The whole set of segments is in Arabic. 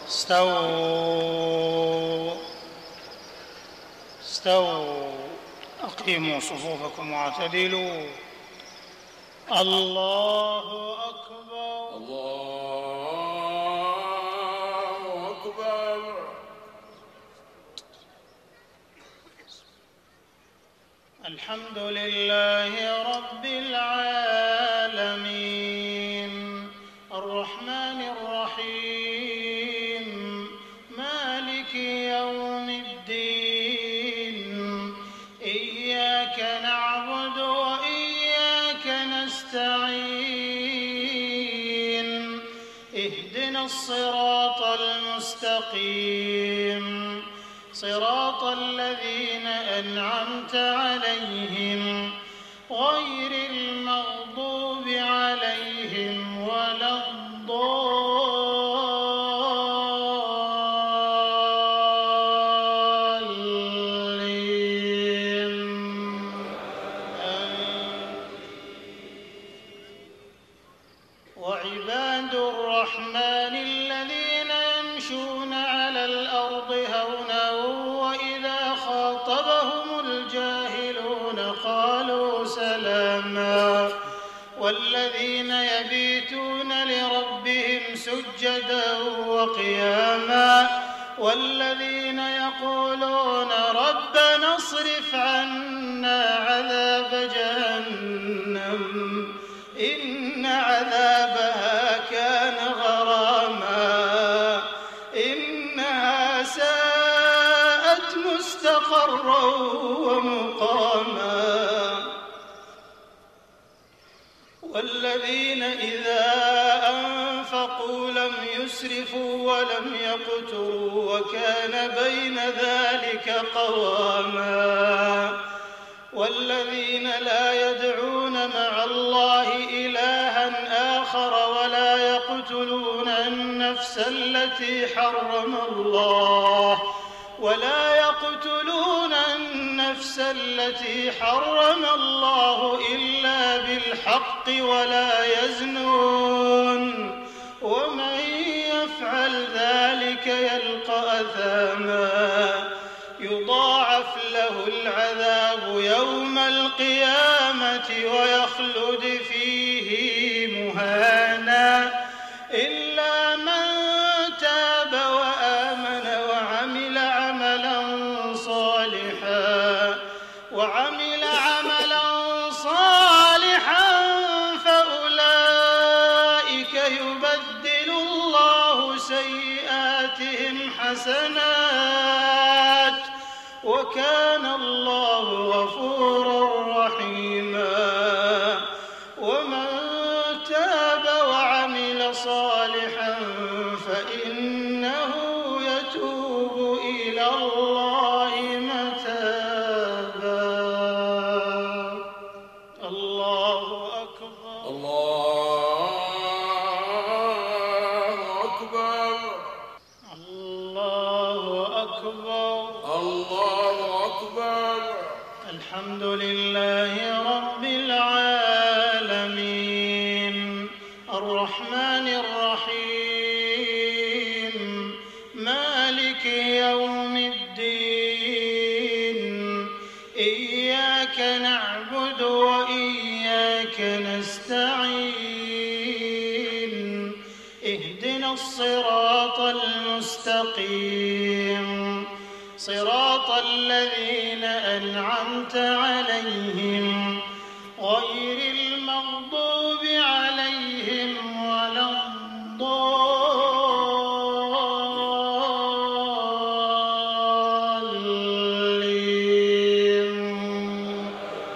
استووا أقيموا صفوفكم واعتدلوا. الله أكبر. الله أكبر. الحمد لله رب العالمين الرحمن الرحيم مالك يوم الدين إياك نعبد وإياك نستعين اهدنا الصراط المستقيم صراط الذين أنعمت عليهم غير المغضوب عليهم ولا الضالين. وعباد الرحمن الذين يمشون على الأرض هونا وإذا خاطبهم الجاهلون قالوا سلاما والذين يبيتون لربهم سجدا وقياما والذين يقولون ربنا اصرف عنا عذاب جهنم إن عذابها كان غراما إنها ساءت مستقرا ومقاما والذين إذا أنفقوا لم يسرفوا ولم يقتروا وكان بين ذلك قواما والذين لا يدعون مع الله إلها آخر ولا يقتلون النفس التي حرم الله إلا بالحق ولا يزنون ومن يفعل ذلك يلقى أثاما يضاعف له العذاب يوم القيامة ويخلد فيه مهانا إلا من تاب وآمن وعمل عملا صالحا فأولئك يبدل الله سيئاتهم حسنات وكان الله غفورا رحيما ومن تاب وعمل صالحا فإنه يتوب إلى الله متابا. الله أكبر. الله أكبر. الله أكبر. الله أكبر. الحمد لله رب العالمين الرحمن الرحيم مالك يوم الدين إياك نعبد وإياك نستعين اهدنا الصراط المستقيم صراط الذين أنعمت عليهم غير المغضوب عليهم ولا الضالين.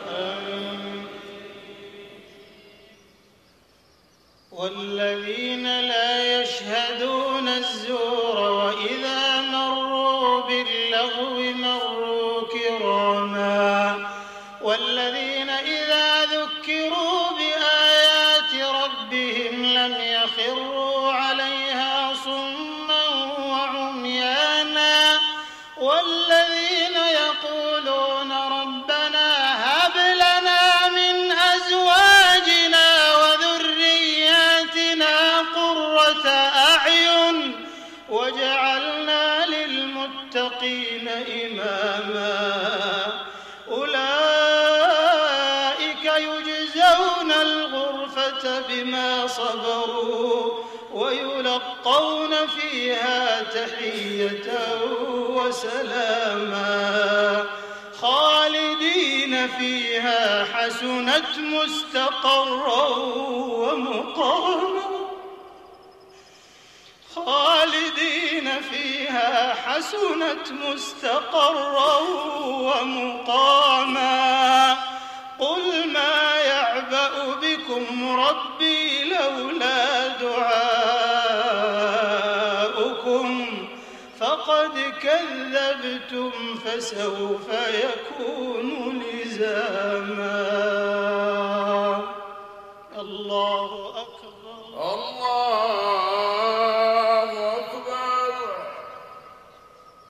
والذين لا يشهدون الزور وإذا مروا باللغو مروا كراما والذين إذا ذكروا بآيات ربهم لم يخروا عليها صما وعميانا والذين يقولون ربنا هب لنا من أزواجنا وذرياتنا قرة أعين وجعلنا للمتقين إماما أولئك يجزون الغرفة بما صبروا ويلقون فيها تحية وسلاما خالدين فيها حسنت مستقرا ومقاما خالدين فيها حسنت مستقرا ومقاما قل ما يعبأ بكم ربي لولا دعاؤكم فقد كذبتم فسوف يكون لزاما الله أكبر الله